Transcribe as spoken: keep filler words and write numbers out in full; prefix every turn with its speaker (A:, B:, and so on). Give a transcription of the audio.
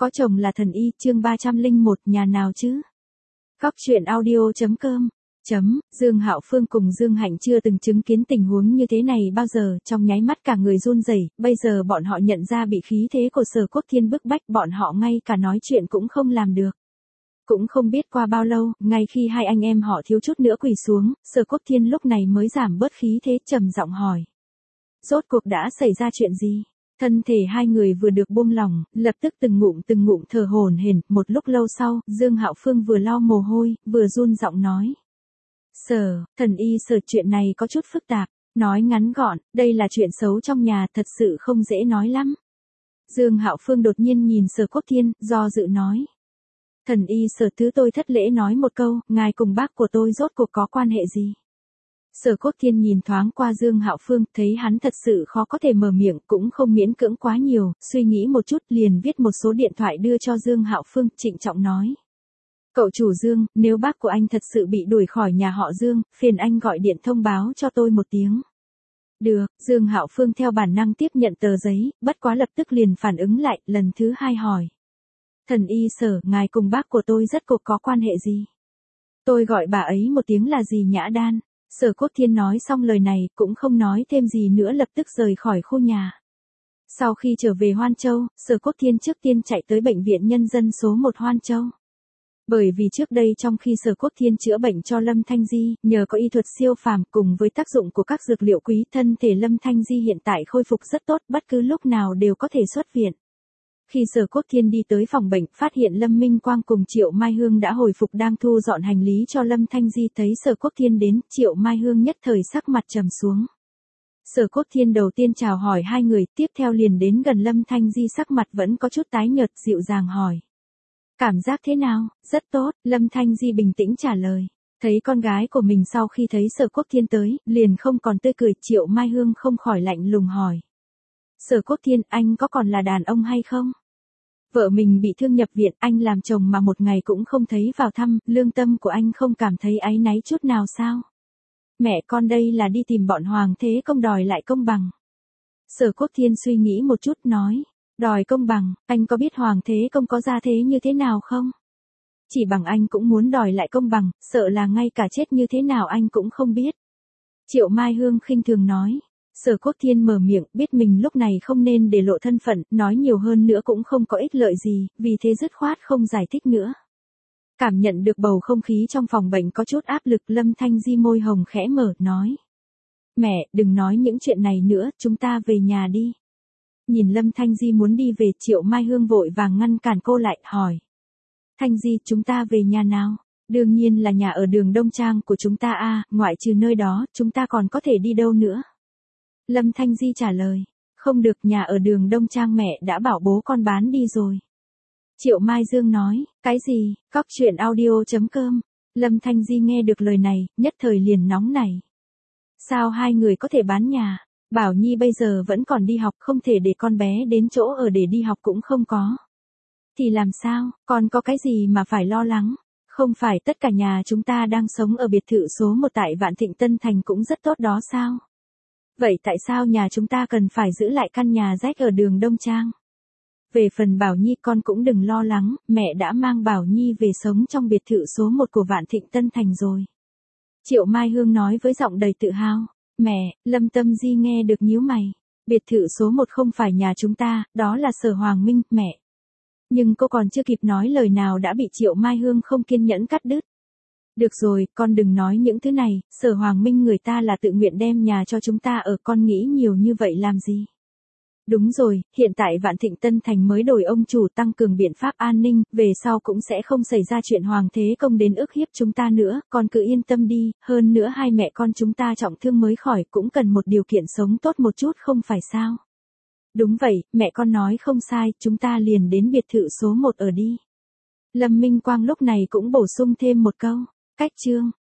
A: Có chồng là thần y, chương ba trăm linh một, nhà nào chứ? Góc truyện audio.com Chấm, Dương Hạo Phương cùng Dương Hạnh chưa từng chứng kiến tình huống như thế này bao giờ, trong nháy mắt cả người run rẩy. Bây giờ bọn họ nhận ra bị khí thế của Sở Quốc Thiên bức bách, bọn họ ngay cả nói chuyện cũng không làm được. Cũng không biết qua bao lâu, ngay khi hai anh em họ thiếu chút nữa quỳ xuống, Sở Quốc Thiên lúc này mới giảm bớt khí thế, trầm giọng hỏi. Rốt cuộc đã xảy ra chuyện gì? Thân thể hai người vừa được buông lỏng, lập tức từng ngụm từng ngụm thở hổn hển. Một lúc lâu sau, Dương Hạo Phương vừa lau mồ hôi, vừa run giọng nói. Sở, thần y Sở, chuyện này có chút phức tạp. Nói ngắn gọn, đây là chuyện xấu trong nhà, thật sự không dễ nói lắm. Dương Hạo Phương đột nhiên nhìn Sở Quốc Thiên, do dự nói. Thần y Sở, thứ tôi thất lễ nói một câu, ngài cùng bác của tôi rốt cuộc có quan hệ gì? Sở Quốc Thiên nhìn thoáng qua Dương Hạo Phương, thấy hắn thật sự khó có thể mở miệng, cũng không miễn cưỡng quá nhiều, suy nghĩ một chút liền viết một số điện thoại đưa cho Dương Hạo Phương, trịnh trọng nói. Cậu chủ Dương, nếu bác của anh thật sự bị đuổi khỏi nhà họ Dương, phiền anh gọi điện thông báo cho tôi một tiếng. Được, Dương Hạo Phương theo bản năng tiếp nhận tờ giấy, bất quá lập tức liền phản ứng lại, lần thứ hai hỏi. Thần y Sở, ngài cùng bác của tôi rất cuộc có quan hệ gì? Tôi gọi bà ấy một tiếng là gì Nhã Đan? Sở Quốc Thiên nói xong lời này, cũng không nói thêm gì nữa, lập tức rời khỏi khu nhà. Sau khi trở về Hoan Châu, Sở Quốc Thiên trước tiên chạy tới bệnh viện nhân dân số một Hoan Châu. Bởi vì trước đây trong khi Sở Quốc Thiên chữa bệnh cho Lâm Thanh Di, nhờ có y thuật siêu phàm cùng với tác dụng của các dược liệu quý, thân thể Lâm Thanh Di hiện tại khôi phục rất tốt, bất cứ lúc nào đều có thể xuất viện. Khi Sở Quốc Thiên đi tới phòng bệnh, phát hiện Lâm Minh Quang cùng Triệu Mai Hương đã hồi phục đang thu dọn hành lý cho Lâm Thanh Di, thấy Sở Quốc Thiên đến, Triệu Mai Hương nhất thời sắc mặt trầm xuống. Sở Quốc Thiên đầu tiên chào hỏi hai người, tiếp theo liền đến gần Lâm Thanh Di, sắc mặt vẫn có chút tái nhợt, dịu dàng hỏi. Cảm giác thế nào? Rất tốt, Lâm Thanh Di bình tĩnh trả lời. Thấy con gái của mình sau khi thấy Sở Quốc Thiên tới, liền không còn tươi cười, Triệu Mai Hương không khỏi lạnh lùng hỏi. Sở Quốc Thiên, anh có còn là đàn ông hay không? Vợ mình bị thương nhập viện, anh làm chồng mà một ngày cũng không thấy vào thăm, lương tâm của anh không cảm thấy áy náy chút nào sao? Mẹ con đây là đi tìm bọn Hoàng Thế Công đòi lại công bằng. Sở Quốc Thiên suy nghĩ một chút nói, đòi công bằng, anh có biết Hoàng Thế Công có gia thế như thế nào không? Chỉ bằng anh cũng muốn đòi lại công bằng, sợ là ngay cả chết như thế nào anh cũng không biết. Triệu Mai Hương khinh thường nói. Sở Quốc Thiên mở miệng, biết mình lúc này không nên để lộ thân phận, nói nhiều hơn nữa cũng không có ích lợi gì, vì thế dứt khoát không giải thích nữa. Cảm nhận được bầu không khí trong phòng bệnh có chút áp lực, Lâm Thanh Di môi hồng khẽ mở, nói. Mẹ, đừng nói những chuyện này nữa, chúng ta về nhà đi. Nhìn Lâm Thanh Di muốn đi về, Triệu Mai Hương vội vàng ngăn cản cô lại, hỏi. Thanh Di, chúng ta về nhà nào? Đương nhiên là nhà ở đường Đông Trang của chúng ta a, ngoại trừ nơi đó, chúng ta còn có thể đi đâu nữa? Lâm Thanh Di trả lời, không được, nhà ở đường Đông Trang mẹ đã bảo bố con bán đi rồi. Triệu Mai Dương nói, cái gì? Góc truyện audio.com Lâm Thanh Di nghe được lời này, nhất thời liền nóng nảy. Sao hai người có thể bán nhà? Bảo Nhi bây giờ vẫn còn đi học, không thể để con bé đến chỗ ở để đi học cũng không có. Thì làm sao, con có cái gì mà phải lo lắng? Không phải tất cả nhà chúng ta đang sống ở biệt thự số một tại Vạn Thịnh Tân Thành cũng rất tốt đó sao? Vậy tại sao nhà chúng ta cần phải giữ lại căn nhà rách ở đường Đông Trang? Về phần Bảo Nhi con cũng đừng lo lắng, mẹ đã mang Bảo Nhi về sống trong biệt thự số một của Vạn Thịnh Tân Thành rồi. Triệu Mai Hương nói với giọng đầy tự hào. Mẹ, Lâm Tâm Di nghe được nhíu mày. Biệt thự số một không phải nhà chúng ta, đó là Sở Hoàng Minh, mẹ. Nhưng cô còn chưa kịp nói lời nào đã bị Triệu Mai Hương không kiên nhẫn cắt đứt. Được rồi, con đừng nói những thứ này, Sở Hoàng Minh người ta là tự nguyện đem nhà cho chúng ta ở, con nghĩ nhiều như vậy làm gì? Đúng rồi, hiện tại Vạn Thịnh Tân Thành mới đổi ông chủ, tăng cường biện pháp an ninh, về sau cũng sẽ không xảy ra chuyện Hoàng Thế Công đến ức hiếp chúng ta nữa, con cứ yên tâm đi, hơn nữa hai mẹ con chúng ta trọng thương mới khỏi cũng cần một điều kiện sống tốt một chút không phải sao? Đúng vậy, mẹ con nói không sai, chúng ta liền đến biệt thự số một ở đi. Lâm Minh Quang lúc này cũng bổ sung thêm một câu, cách chương.